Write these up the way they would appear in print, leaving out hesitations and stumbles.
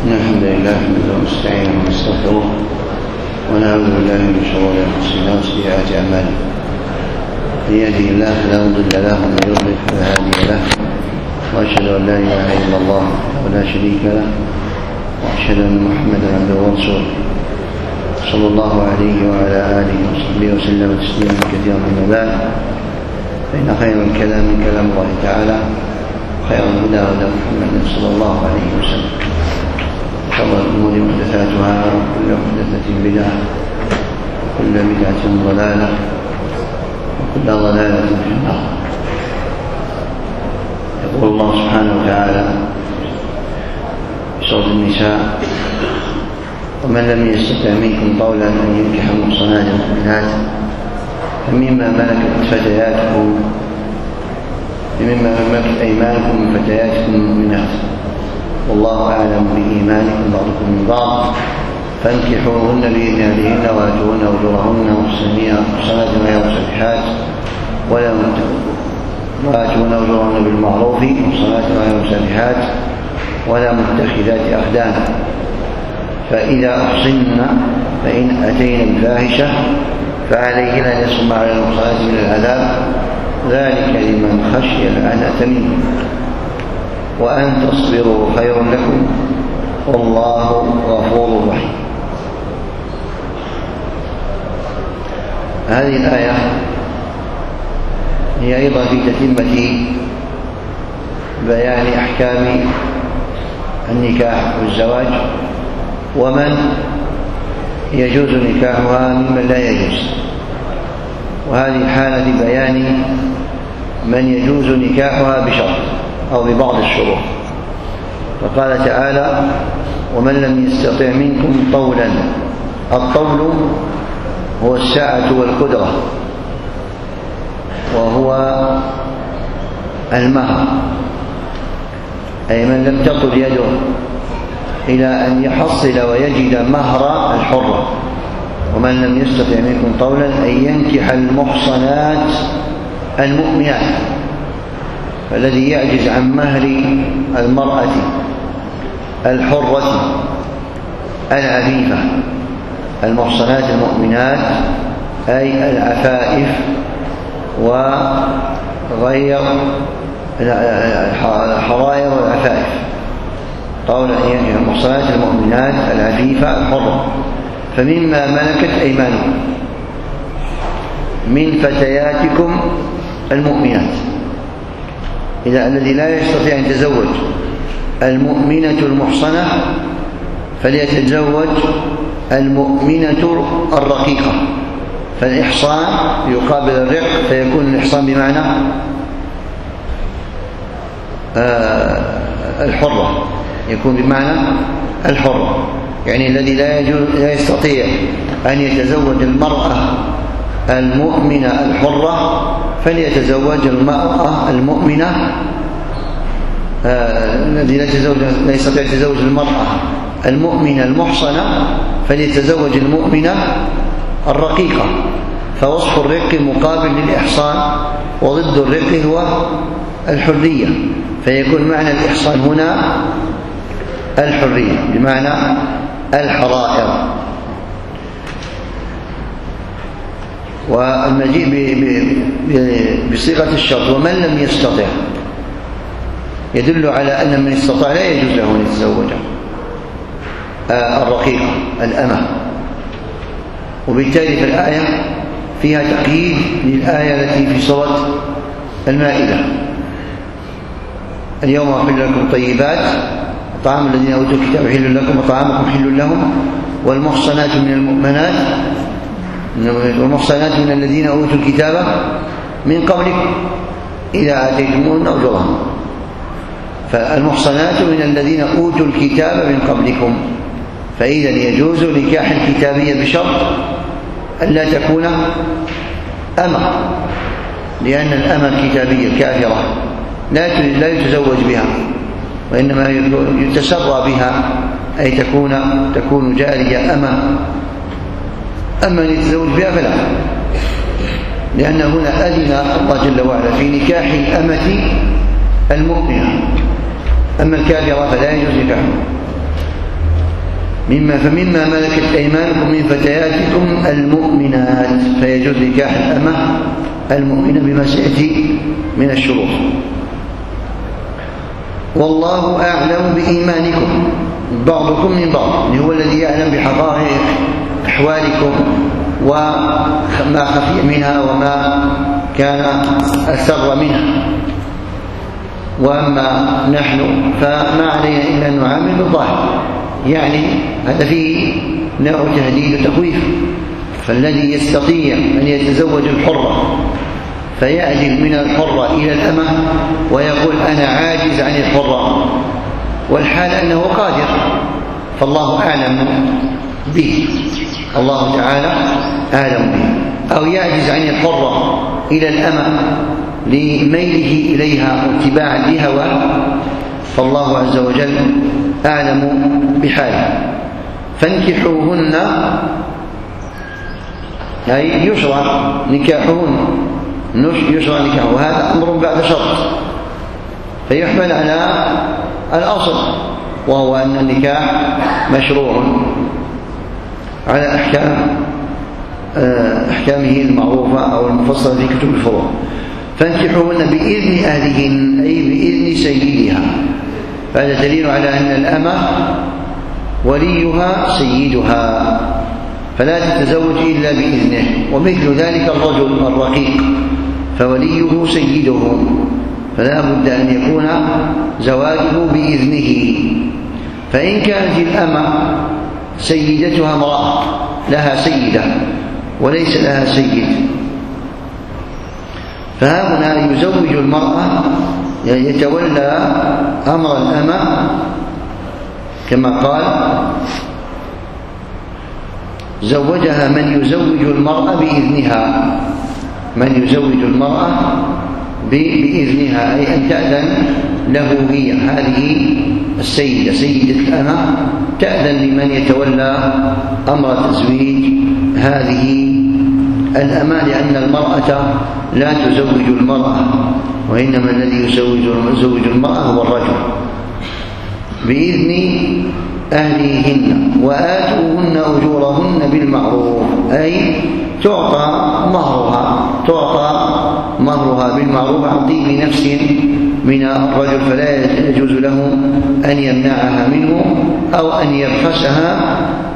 الحمد لله نحمده ونستعينه ونستغفره ونعوذ بالله من شرور انفسنا وسيئات اعمالنا. من يهده الله فلا مضل له ومن يضلل فلا هادي له، واشهد ان لا اله الا الله ولا شريك له، واشهد ان محمدا عبده ورسوله صلى الله عليه وعلى اله وصحبه وسلم تسليما كثيرا. اما بعد، فان خير الكلام كلام الله تعالى، خير الهدى هدى محمد صلى الله عليه وسلم، وشر الامور محدثاتها، وكل محدثه بدعه، وكل بدعه ضلاله، وكل ضلاله في النار. يقول الله سبحانه وتعالى في سورة النساء: ومن لم يستطع منكم قولا ان ينكح المحصنات المؤمنات فمما ملكت ايمانكم من فتياتكم المؤمنات والله اعلم بايمانكم بعضكم من بعض فانكحوهن باذن اهلهن واتوهن اجورهن محصنات غير مسافحات واتوهن اجورهن بالمعروف محصنات غير مسافحات ولا متخذات اخدان، فإذا أحصن فإن أتينا بفاحشة فعليهن نصف ما على المحصنات من العذاب، ذلك لمن خشي العنة منكم، وأن تصبروا خير لكم والله غفور رحيم. هذه الآية هي أيضا في تتمة بيان أحكام النكاح والزواج، ومن يجوز نكاحها ممن لا يجوز، وهذه حالة بيان من يجوز نكاحها بشرط أو ببعض الشروط. فقال تعالى: ومن لم يستطع منكم طولا. الطول هو السعة والقدرة، وهو المهر، أي من لم تطل يده إلى أن يحصل ويجد مهر الحرة. ومن لم يستطع منكم طولا أن ينكح المحصنات المؤمنات، فالذي يعجز عن مهر المرأة الحرة العفيفة. المحصنات المؤمنات أي العفائف وغير الحرائر والعفائف. قول أن ينكح المحصنات المؤمنات العفيفة الحرة. فمما ملكت أيمانكم من فتياتكم المؤمنات، إذا الذي لا يستطيع أن يتزوج المؤمنة المحصنة فليتزوج المؤمنة الرقيقة، فالإحصان يقابل الرق، فيكون الإحصان بمعنى الحرة، يكون بمعنى الحرة، يعني الذي لا يستطيع أن يتزوج المرأة المؤمنة الحرة فليتزوج المرأة المؤمنة، الذي لا يستطيع يتزوج المرأة المؤمنة المحصنة فليتزوج المؤمنة الرقيقة. فوصف الرق مقابل للإحصان، وضد الرق هو الحرية، فيكون معنى الإحصان هنا الحرية بمعنى الحرائر. والمجيء بصيغة الشرط ومن لم يستطع يدل على أن من استطاع لا يجوز له أن يتزوج الرقيقة الأمة. وبالتالي في الآية فيها تقييد للآية التي في سورة المائدة: اليوم أحل لكم طيبات، طعام الذين أوتوا الكتاب حل لكم وطعامكم حل لهم، والمحصنات من المؤمنات والمحصنات من الذين أوتوا الكتاب من قبلكم إذا آتيتموهن أجورهن. فالمحصنات من الذين أوتوا الكتاب من قبلكم، فإذا يجوز نكاح الكتابية بشرط ألا تكون أمة، لأن الأمة الكتابية الكافرة لا يتزوج بها، وإنما يتسرى بها، أي تكون جارية أمة. أما أن يتزوج بها فلا، لأن هنا أذن الله جل وعلا في نكاح الأمة المؤمنة، أما الكافرة فلا يجوز نكاحها. فمما ملكت أيمانكم من فتياتكم المؤمنات، فيجوز نكاح الأمة المؤمنة بما سيأتي من الشروط. والله أعلم بإيمانكم بعضكم من بعض، هو الذي يعلم بحقائق أحوالكم وما خفي منها وما كان أسر منها. وأما نحن فما علينا إلا أن نعامل بالظاهر، يعني هذا فيه نوع تهديد وتخويف. فالذي يستطيع أن يتزوج الحرة فيعجل من الحرة إلى الأمة ويقول أنا عاجز عن الحرة، والحال أنه قادر، فالله أعلم به، الله تعالى أعلم به. أو يعجز عن الحرة إلى الأمة لميله إليها واتباعا لهواه، فالله عز وجل أعلم بحاله. فانكحوهن أي يشرع نكاحهن، يشرع نكاحه، وهذا أمر بعد شرط، فيحمل على الأصل وهو أن النكاح مشروع على أحكامه المعروفة أو المفصلة في كتب الفروع. فانكحوهن بإذن أهلهن أي بإذن سيدها، فهذا دليل على أن الأمة وليها سيدها، فلا تتزوج إلا بإذنه. ومثل ذلك الرجل الرقيق فوليه سيده، فلا بد أن يكون زواجه بإذنه. فإن كانت الأمة سيدتها امرأة لها سيدة وليس لها سيد، فهنا يزوج المرأة يتولى أمر الأمة كما قال زوجها من يزوج المرأة بإذنها، من يزوج المرأة بإذنها أي أن تأذن له هي، هذه السيدة سيدة الأمة تأذن لمن يتولى أمر تزويج هذه الأمة، لأن المرأة لا تزوج المرأة، وإنما الذي يزوج المرأة هو الرجل بإذن أهلهن. وآتوهن أجورهن بالمعروف أي تعطى مهرها بالمعروف عن طيب نفس من الرجل، فلا يجوز له أن يمنعها منه أو أن يبخسها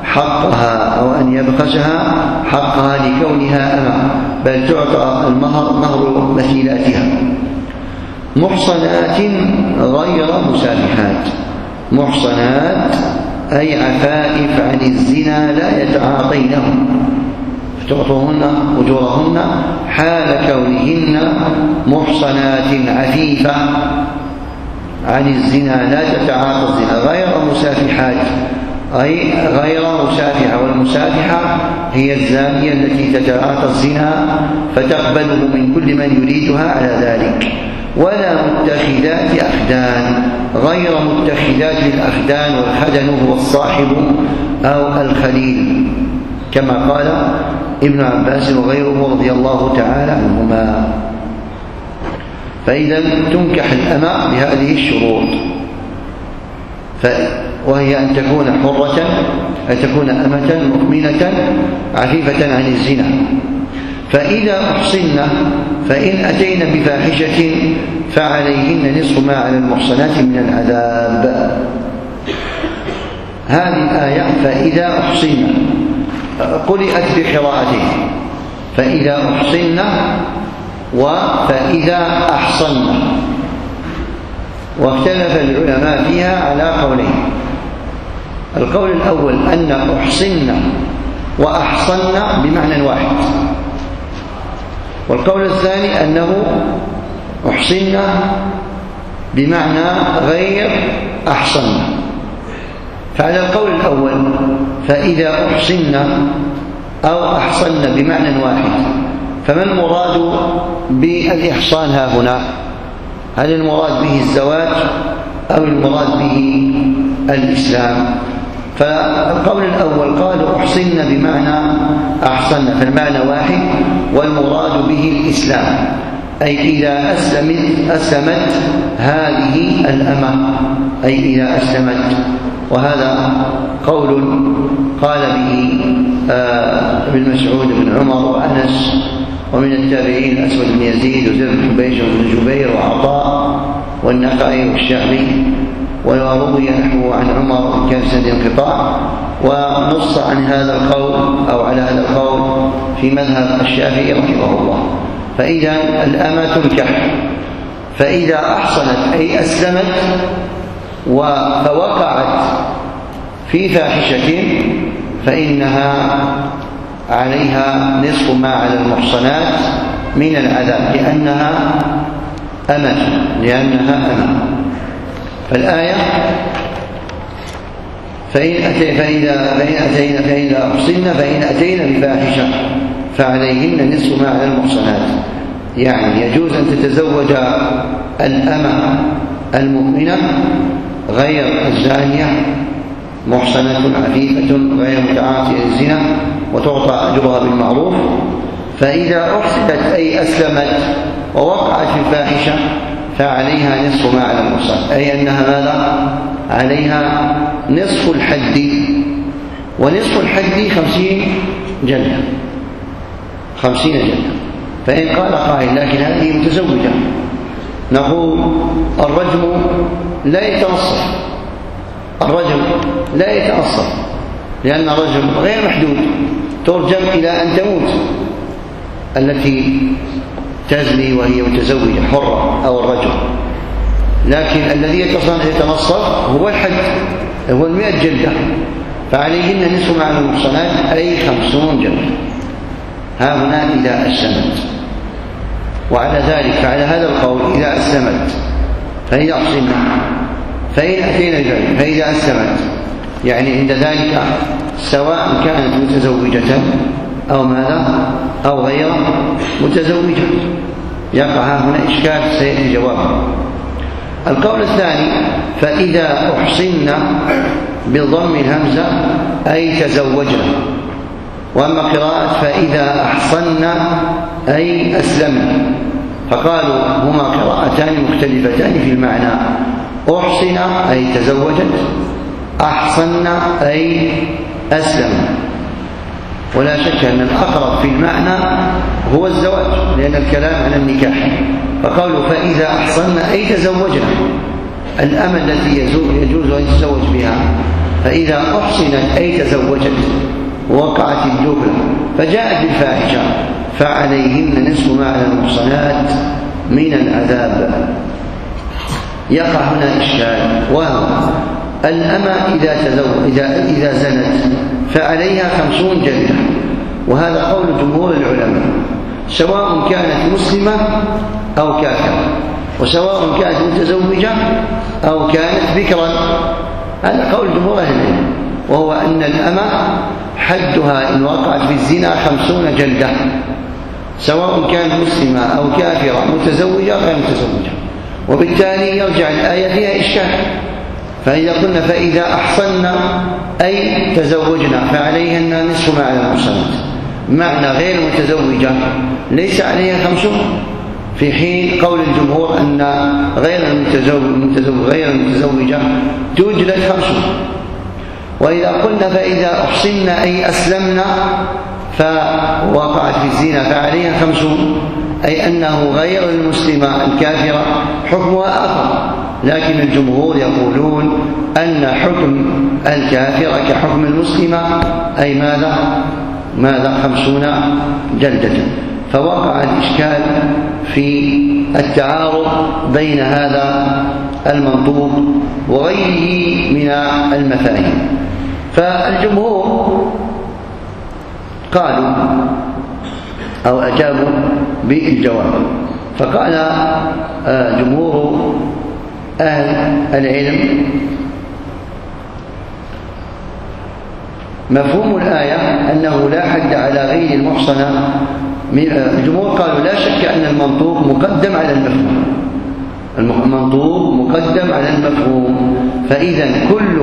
حقها لكونها أمة، بل تعطى المهر مهر مثيلاتها. محصنات غير مسافحات، محصنات أي عفائف عن الزنا لا يتعاطينه، فتعطوهن أجورهن حال كونهن محصنات عفيفة عن الزنا لا تتعاطى الزنا، غير مسافحات أي غير مسافحة، والمسافحة هي الزانية التي تتعاطى الزنا فتقبله من كل من يريدها على ذلك. ولا متخذات أخدان، غير متخذات الأخدان، والخدن هو الصاحب أو الخليل كما قال ابن عباس وغيره رضي الله تعالى عنهما. فإذا تنكح الأمة بهذه الشروط، وهي أن تكون حرة، أن تكون أمة مؤمنة عفيفة عن الزنا. فإذا أحصن فإن أتين بفاحشة فعليهن نصف ما على المحصنات من العذاب. هذه الآية فإذا أحصن قرئت بقراءتين، فإذا أحصن وفإذا أحصن، واختلف العلماء فيها على قولين. القول الأول أن أحصن وأحصن بمعنى واحد، والقول الثاني أنه أحصن بمعنى غير أحصن. فعلى القول الأول فإذا أحصن أو أحصن بمعنى واحد، فما المراد بالإحصان ها هنا؟ هل المراد به الزواج أو المراد به الإسلام؟ فالقول الأول قالوا أحصن بمعنى أحصن، فالمعنى واحد، والمراد به الإسلام، أي إذا أسلمت هذه الأمة، أي إذا أسلمت وهذا قول قال به ابن مسعود بن عمر وأنس، ومن التابعين الأسود بن يزيد وزيد بن حبيش بن جبير وعطاء والنخعي والشعبي، وروي نحوه عن عمر إن كان سند انقطاع. ونص عن هذا القول أو على هذا القول في مذهب الشافعي رحمه الله. فإذا الأمة تنكح، فإذا أحصنت أي أسلمت فوقعت في فاحشة فإنها عليها نصف ما على المحصنات من العذاب، لأنها أمة. فالآية فإذا أحصن فإن أتينا بفاحشة فعليهن نصف ما على المحصنات، يعني يجوز أن تتزوج الأمة المؤمنة غير الزانية محصنة عفيفة غير متعاطية للزنا وتعطى أجرها بالمعروف. فإذا أحصنت أي أسلمت ووقعت في الفاحشة فعليها نصف ما على المحصنات، أي أنها ماذا؟ عليها نصف الحد، ونصف الحد 50 جلدة. فإن قال قائل لكن هذه متزوجة، نقول الرجم لا يتنصف، لأن الرجم غير محدود، ترجم إلى أن تموت التي تزني وهي متزوجة حرة أو الرجل. لكن الذي يتنصف هو الحد، هو 100 جلدة، فعليهن نصف ما على المحصنات أي 50 جلدة. ها هنا إذا أسلمت. وعلى ذلك فعلى هذا القول إذا أسلمت فإذا أحصن فإن أتينا بذلك فإذا أسلمت، يعني عند ذلك سواء كانت متزوجة أو ماذا أو غير متزوجة، يقع هنا إشكال سيأتي جوابه. القول الثاني فإذا أحصن بضم الهمزة أي تزوجنا، وأما قراءة فإذا أحصن أي أسلمنا، فقالوا هما قراءتان مختلفتان في المعنى، أحصن أي تزوجت، أحصن أي أسلم. ولا شك أن الأقرب في المعنى هو الزواج، لأن الكلام عن النكاح. فقالوا فإذا أحصن أي تزوجنا الأمة التي يجوز أن يتزوج بها، فإذا أحصنت أي تزوجت ووقعت الدبر فجاءت بالفاحشة فعليهن نصف ما على المحصنات من العذاب. يقع هنا إشكال، وهو الأمة إذا زنت فعليها 50 جلدة، وهذا قول جمهور العلماء، سواء كانت مسلمة أو كافرة، وسواء كانت متزوجة أو كانت بكرا. هذا قول جمهور أهل العلم، وهو أن الأمة حدها إن وقعت في الزنا 50 جلدة، سواء كانت مسلمة أو كافرة متزوجة غير متزوجة. وبالتالي يرجع الآية فيها إشكال. فإذا قلنا فإذا أحصنا أي تزوجنا فعليهن نصف ما على المحصنات، معنى غير متزوجة ليس عليها 50، في حين قول الجمهور أن غير المتزوجة تجلد 50. وإذا قلنا فإذا أحصنا أي أسلمنا فوقعت في الزنا فعليها 50، أي أنه غير المسلمة الكافرة حكمها آخر. لكن الجمهور يقولون أن حكم الكافرة كحكم المسلمة، أي ماذا 50 جلدة. فوقع الإشكال في التعارض بين هذا المنطوق وغيره من المفاهيم. فالجمهور قالوا أو أجابوا بالجواب، فقال جمهور أهل العلم مفهوم الآية أنه لا حد على غير المحصنة. الجمهور قالوا لا شك أن المنطوق مقدم على المفهوم، المنطوق مقدم على المفهوم، فإذا كل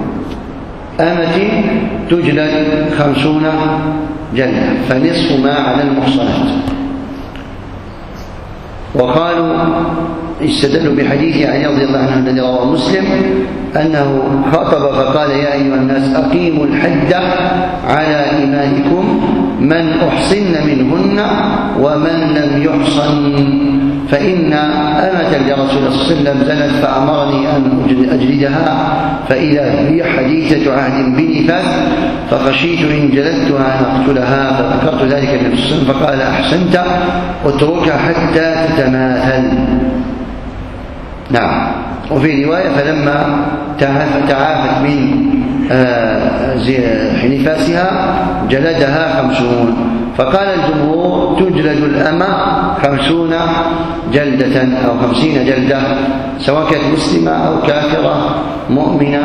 أمة تجلد 50 جلدة، فنصف ما على المحصنات. وقالوا استدلوا بحديث علي رضي الله عنه الذي رواه مسلم أنه خطب فقال: يا أيها الناس أقيموا الحد على إمائكم من أحصن منهن ومن لم يحصن، فإن أمة لرسول الله صلى الله عليه وسلم زنت فأمرني أن أجلدها، فإذا هي حديثة عهد بنفاس، فخشيت إن جلدتها أن أقتلها، فذكرت ذلك للنبي صلى الله عليه وسلم فقال: أحسنت، اتركها حتى تتماثل. نعم. وفي رواية: فلما تعافت من نفاسها جلدها 50. فقال الجمهور: تجلد الأمة 50 جلدة أو 50 جلدة، سواء كانت مسلمة أو كافرة، مؤمنة،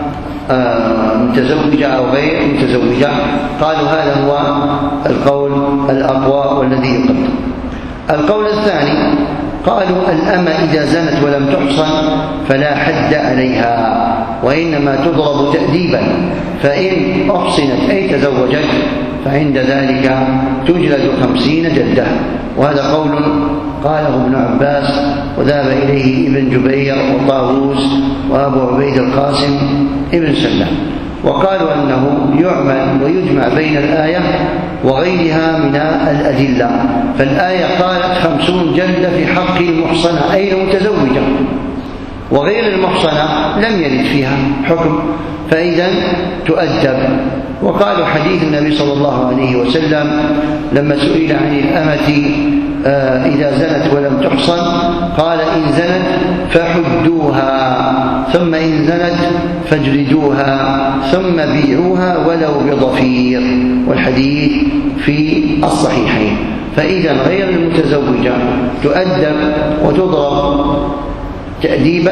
متزوجة أو غير متزوجة. قالوا هذا هو القول الأقوى والذي يقدم. القول الثاني قالوا: الأمة إذا زنت ولم تحصن فلا حد عليها، وإنما تضرب تأديبا، فإن أحصنت أي تزوجت فعند ذلك تجلد 50 جلدة. وهذا قول قاله ابن عباس وذهب إليه ابن جبير وطاووس وأبو عبيد القاسم ابن سلام، وقالوا أنه يعمل ويجمع بين الآية وغيرها من الأدلة. فالآية قالت 50 جلدة في حق المحصنة أي المتزوجة، وغير المحصنة لم يرد فيها حكم، فإذا تؤدب. وقالوا حديث النبي صلى الله عليه وسلم لما سئل عن الأمة إذا زنت ولم تحصن قال: إن زنت فحدوها، ثم إن زنت فاجلدوها، ثم بيعوها ولو بضفير، والحديث في الصحيحين. فإذا غير المتزوجة تؤدب وتضرب تأديبا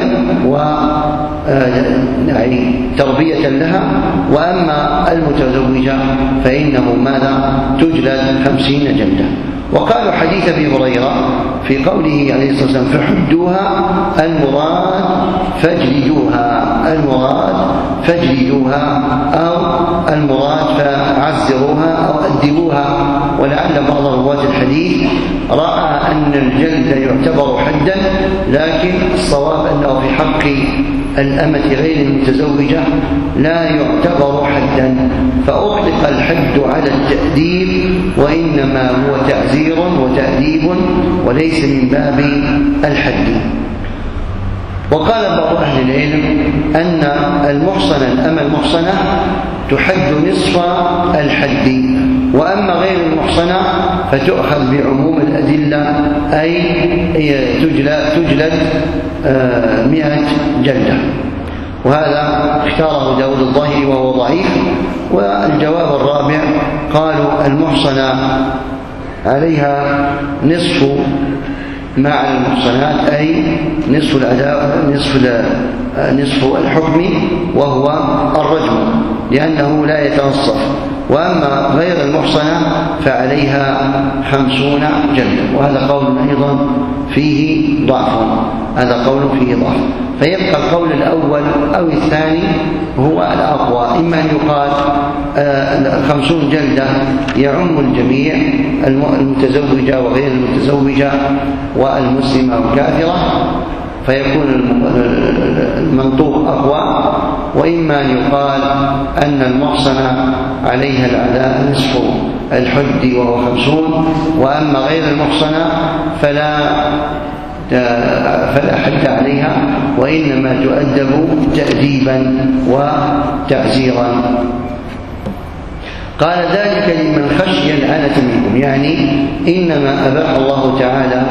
وتربية لها، وأما المتزوجة فإنه ماذا؟ تجلد 50 جلدة. وقالوا حديث أبي هريرة في قوله عليه الصلاة والسلام: فحدوها، المراد فاجلدوها، أو المراد فعزروها أو أدبوها. ولعل بعض رواة الحديث رأى أن الجلد يعتبر حدا، لكن الصواب أنه في حق الأمة غير المتزوجة لا يعتبر حدا، فأطلق الحد على التأديب، وإنما هو تعزير وتأديب وليس من باب الحد. وقال بعض أهل العلم أن الأمة المحصنة تحد نصف الحد، وأما غير المحصنة فتؤخذ بعموم الأدلة، أي تجلد 100 جلدة. وهذا اختاره داود الظاهري وهو ضعيف. والجواب الرابع قالوا: المحصنة عليها نصف ما على المحصنات، أي نصف الحكم وهو الرجم، لأنه لا يتنصف. وأما غير المحصنة فعليها 50 جلدة. وهذا قول أيضا فيه ضعف، فيبقى القول الأول أو الثاني هو الأقوى. إما أن يقال 50 جلدة يعم الجميع، المتزوجة وغير المتزوجة والمسلمة والكافرة، فيكون المنطوق أقوى. وإما أن يقال أن المحصنة عليها العذاب نصف الحد وهو 50، وأما غير المحصنة فلا حد عليها، وإنما تؤدب تأديبا وتعزيرا. قال: ذلك لمن خشي العنة منكم، يعني إنما أباح الله تعالى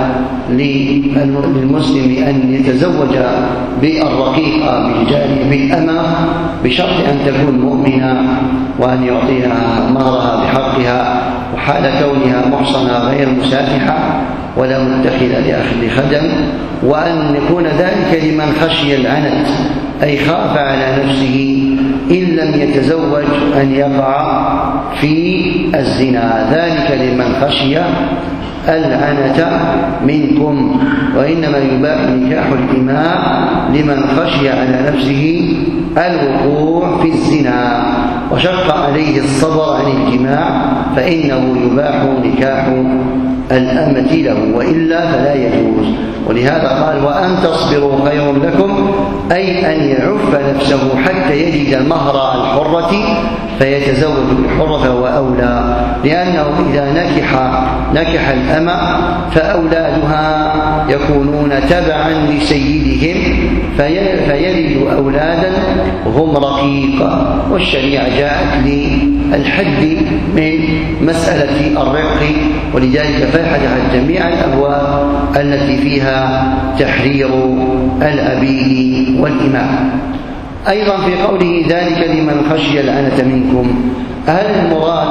للمسلم أن يتزوج بالرقيقة بالأمة بشرط أن تكون مؤمنة، وأن يعطيها مهرها بحقها، وحال كونها محصنة غير مسافحة ولا متخذة لخدم، وأن يكون ذلك لمن خشي العنت، أي خاف على نفسه إن لم يتزوج أن يقع في الزنا. ذلك لمن خشي العنة منكم، وإنما يباح نكاح الإماء لمن خشي على نفسه الوقوع في الزنا. وشق عليه الصبر عن الجماع فإنه يباح نكاح الأمة له، وإلا فلا يجوز. ولهذا قال وأن تصبروا خير لكم، أي أن يعف نفسه حتى يجد مهر الحرة فيتزوج بالحرة فهو أولى، لأنه إذا نكح الأمة فأولادها يكونون تبعا لسيدهم فيلد أولادا هم رقيق، والشريعة جاءت للحد من مسألة الرق، ولذلك فحدها جميع الأبواب التي فيها تحرير العبيد والإماء. أيضا في قوله ذلك لمن خشي العنة منكم، هل المراد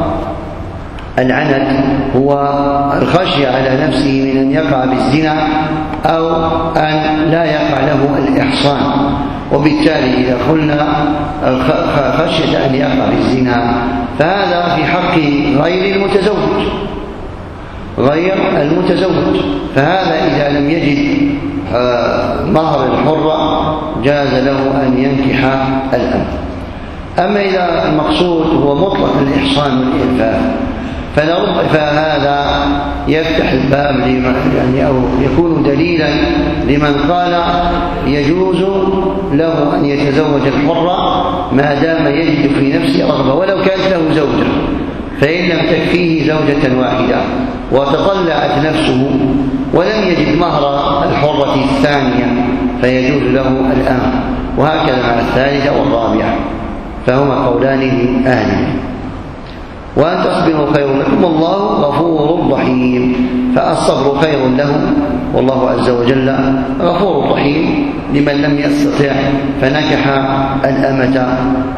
العنت هو الخشية على نفسه من أن يقع بالزنا أو أن لا يقع له الإحصان؟ وبالتالي إذا قلنا خشية أن يقع بالزنا فهذا في حق غير المتزوج، فهذا إذا لم يجد مهر الحرة جاز له أن ينكح الأم. أما إذا المقصود هو مطلق الإحصان والإلفاف فهذا يفتح الباب أو يكون دليلا لمن قال يجوز له أن يتزوج الحرة ما دام يجد في نفسه رغبة ولو كانت له زوجة، فإن لم تكفيه زوجة واحدة وتطلعت نفسه ولم يجد مهر الحرة الثانية فيجوز له الآن، وهكذا مع الثالثة والرابعة، فهما قولان لأهله. وأن تصبروا خير لكم والله غفور رحيم، فالصبر خير لهم والله عز وجل غفور رحيم لمن لم يستطع فنكح الأمة.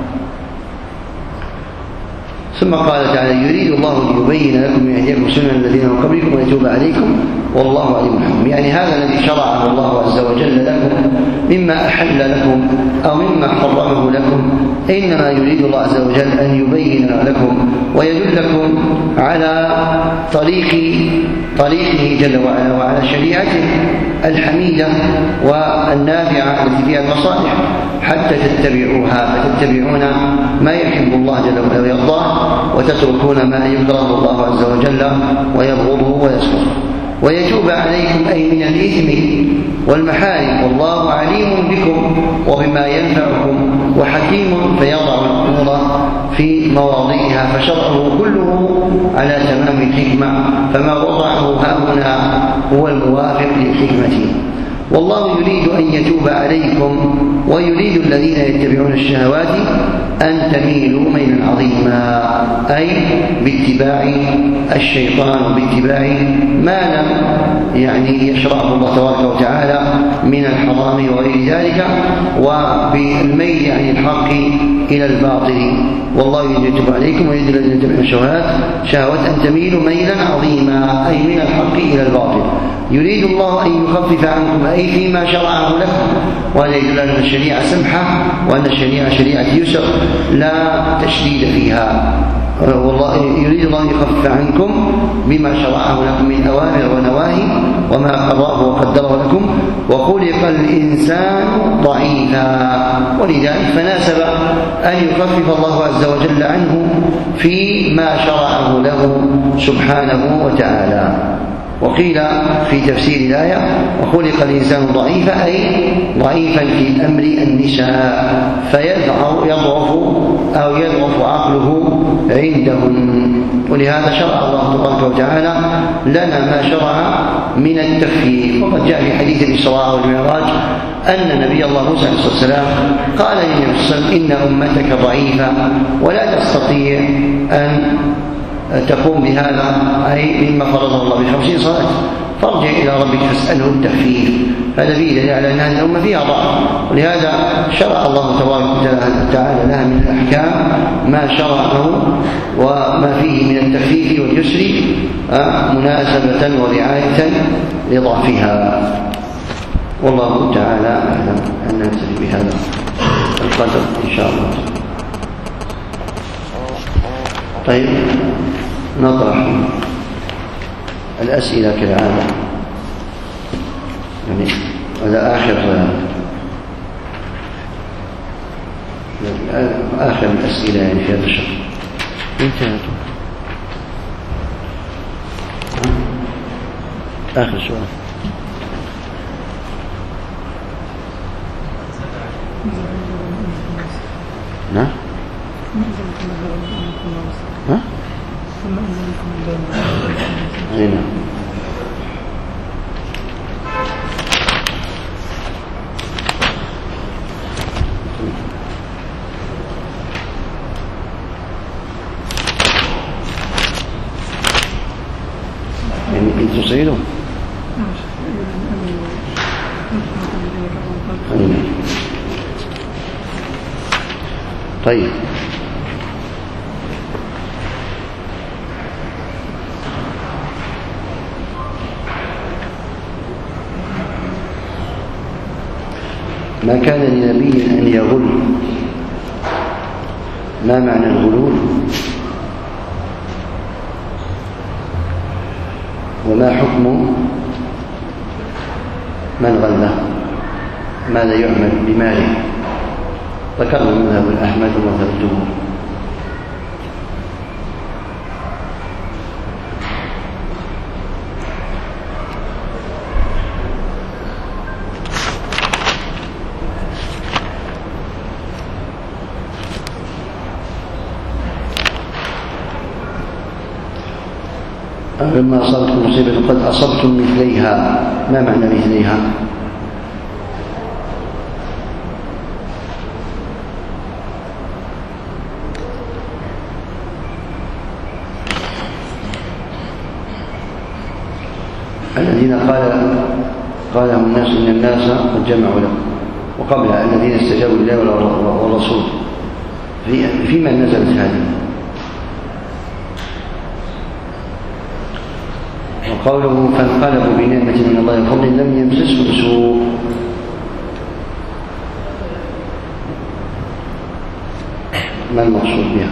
ثم قال تعالى يريد الله ليبين لكم ويهديكم سنن الذين من قبلكم ويتوب عليكم والله عليم حكيم. يعني هذا الذي شرعه الله عز وجل لكم مما أحل لكم أو مما حرمه لكم إنما يريد الله عز وجل أن يبين لكم ويدلكم على طريقه جل وعلا وعلى شريعته الحميدة والنافعة التي فيها المصالح حتى تتبعوها، فتتبعون ما يحب الله جل وعلا ويرضاه وتتركون ما يكره الله عز وجل ويبغضه ويسخطه، ويتوب عليكم أي من الإثم والمحارم والله عليم بكم وبما ينفعكم وحكيم فيضع الأمور في مواضعها، فشرعه كله على تمام الحكمة، فما وضعه هاهنا هو الموافق للحكمة. والله يريد أن يتوب عليكم ويريد الذين يتبعون الشهوات أن تميلوا ميلا عظيما، أي باتباع الشيطان وباتباع ما لم يشرعه الله تبارك وتعالى من الحرام وغير ذلك، وبالميل عن الحق إلى الباطل. والله يريد أن يتوب عليكم ويريد الذين يتبعون الشهوات أن تميلوا ميلا عظيما، أي من الحق إلى الباطل. يريد الله أن يخفف عنكم أي فيما شرعه لكم، وهذا يدل على أن الشريعة سمحة وأن الشريعة شريعة يسر لا تشديد فيها. والله يريد الله أن يخفف عنكم بما شرعه لكم من أوامر ونواهي وما قضاه وقدره لكم، وخلق الإنسان ضعيفا، ولذلك فناسب أن يخفف الله عز وجل عنه فيما شرعه له سبحانه وتعالى. وقيل في تفسير الآية وخلق الإنسان ضعيفا أي ضعيفا في أمر النساء يضعف عقله عندهن، ولهذا شرع الله تبارك وتعالى لنا ما شرع من التخفيف. وقد جاء في حديث الإسراء والمعراج أن نبي الله موسى عليه الصلاة والسلام قال للنبي صلى الله عليه وسلم إن أمتك ضعيفة ولا تستطيع أن تقوم بهذا أي مما فرضه الله ب50 صلاة، فارجع إلى ربك فاسأله التخفيف. هذا فيه دليل على أن هذه الأمة فيها ضعف، ولهذا شرع الله تبارك وتعالى لها من الأحكام ما شرعه وما فيه من التخفيف واليسر مناسبة ورعاية لضعفها. والله تعالى أعلم. أن نكتفي بهذا القدر إن شاء الله. طيب نطرح الأسئلة كالعادة، هذا آخر آخر الأسئلة يعني في هذا الشهر انتهت. آخر سؤال. نعم. ها؟ أي نعم. يعني أنت تصعدون؟ طيب ما كان لنبي أن يغل. ما معنى الغلول وما حكم من غله؟ ماذا يعمل بماله؟ ذكرنا مذهب أحمد ومذهب الجمهور. لما أصابتكم مصيبة قد أصبتم مثليها. ما معنى مثليها؟ الذين قال لهم الناس إن الناس قد جمعوا لهم، وقبل الذين استجابوا لله والرسول. فيما نزلت هذه؟ وقوله فانقلبوا بنعمة من الله وفضل لم يمسسهم سوء. ما المقصود بها؟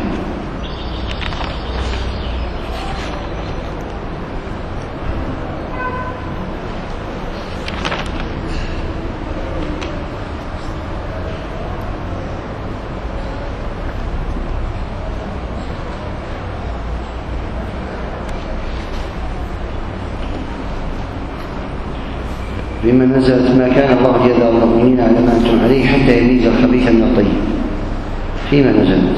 بما نزلت ما كان الله ليذر المؤمنين على ما أنتم عليه حتى يميز الخبيث من الطيب. فيما نزلت؟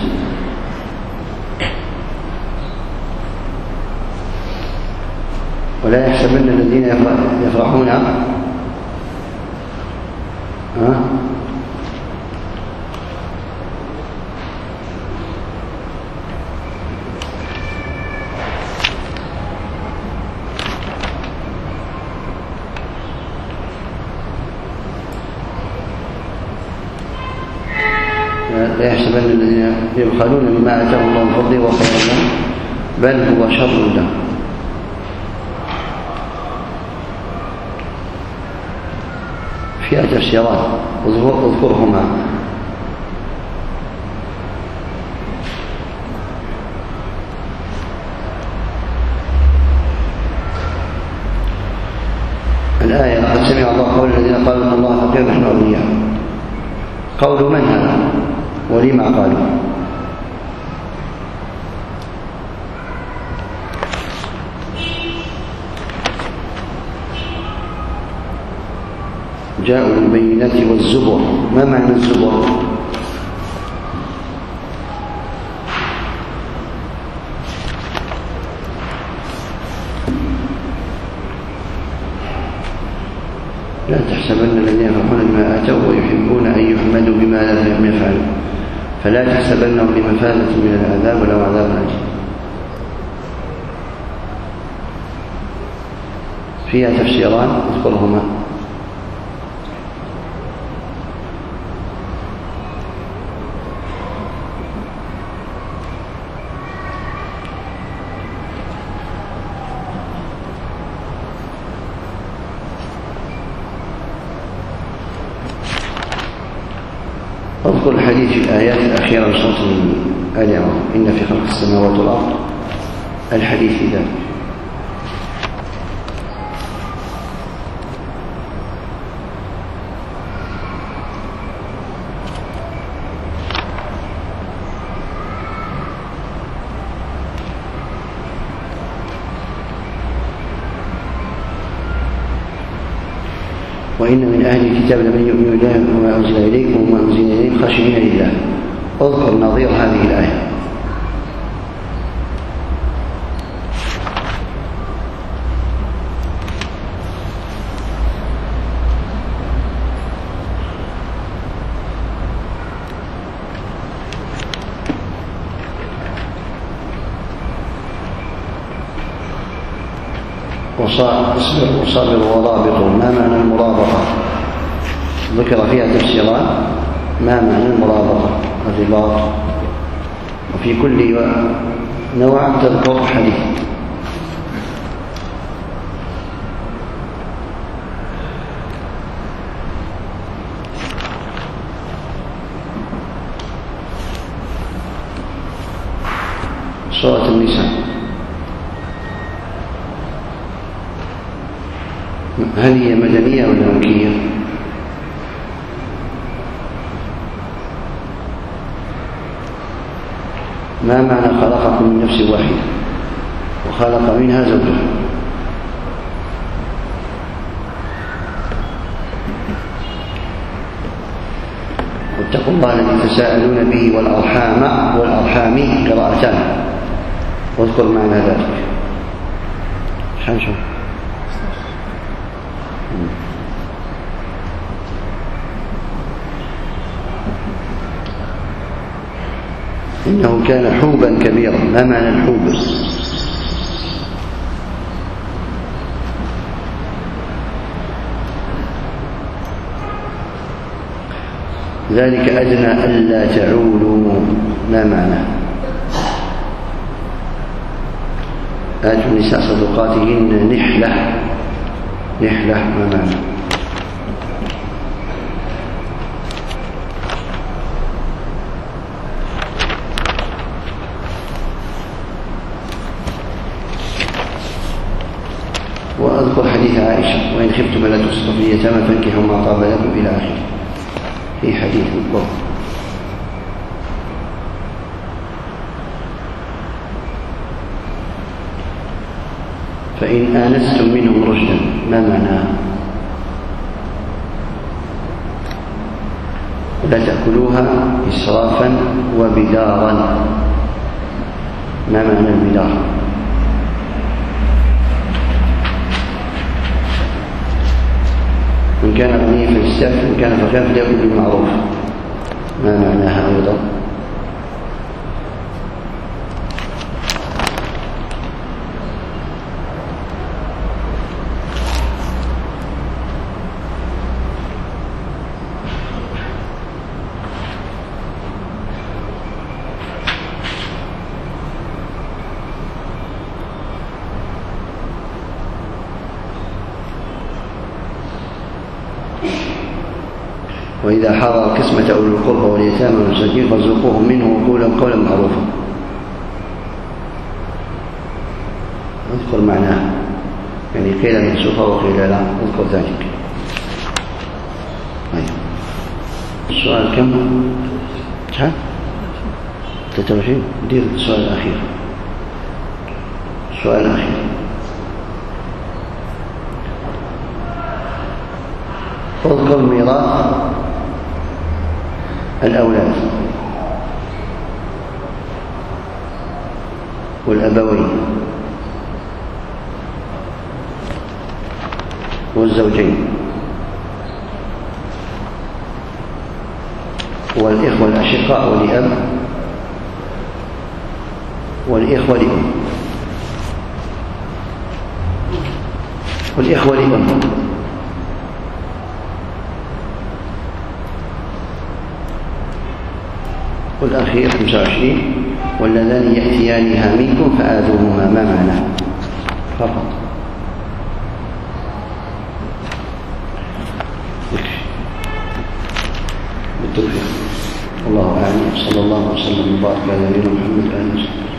ولا يحسبن الذين يفرحون لا يحسبن الذين يبخلون بما آتاهم الله من فضله وخير لهم بل هو شر لهم. فيها تفسيرات اذكرهما. الآية قد سمع الله قول الذين قالوا إن الله فقير نحن أغنياء. قول من هذا ولما قالوا؟ جاءوا بالبينات والزبر. ما معنى الزبر؟ لا تحسبن الذين يفرحون بما آتوا ويحبون أن يحمدوا بما لم يفعلوا فلا تحسبنهم بمفازة من العذاب ولو عذاب أليم. فيها تفسيران اذكرهما. اذكر الحديث في الآيات الأخيرة من سورة آل عمران إن في خلق السماوات والأرض الحديث ذلك. وإن من أهل الكتاب لمن يؤمن بالله وما أنزل إليكم وما أنزل إليهم خاشعين لله. اذكر نظير هذه الآية. وصابر ورابط. ما معنى المرابطة؟ ذكر فيها تفسيران. ما معنى المرابطة؟ الرباط. وفي كل نوع تذكر حديث. سورة النساء هل هي مدنية ولا مكية؟ ما معنى خلقكم من نفس واحدة وخلق منها زوجها؟ واتقوا الله الذي تساءلون به والأرحام قراءتان. واذكر معنى ذلك. شو إنه كان حوبا كبيرا. ما معنى الحوب؟ ذلك أدنى ألا تعولوا. ما معنى؟ آتوا النساء صدقاتهن نحلة. ما معنى؟ وأذكر حديث عائشة وإن خفتم ألا تقسطوا في اليتامى فانكحوا ما طاب لكم إلى آخره في حديث الضر. فإن آنستم منهم رشدا. ما معناه؟ لا تأكلوها إسرافا وبدارا. ما معنى البدار؟ من كان غنيا فليستعفف ومن كان فقيرا فليأكل بالمعروف. ما معناها أيضا؟ وإذا حضر قسمة أولي القربى واليتامى والمساكين فارزقوهم منه وقولوا قولا معروفا. اذكر معناه. يعني قيل منسوخة وقيل لا. اذكر ذلك. السؤال كم؟ 23. دير السؤال الأخير. السؤال الأخير. اذكر ميراث الأولاد والأبوين والزوجين والإخوة الأشقاء ولأب والإخوة لأم والإخوة لأم والأخير 25. واللذان يأتيانها منكم فآذوهما. ما معناه؟ فقط. بالتوفيق. الله أعلم. صلى الله وسلم وبارك على نبينا محمد وآله وصحبه.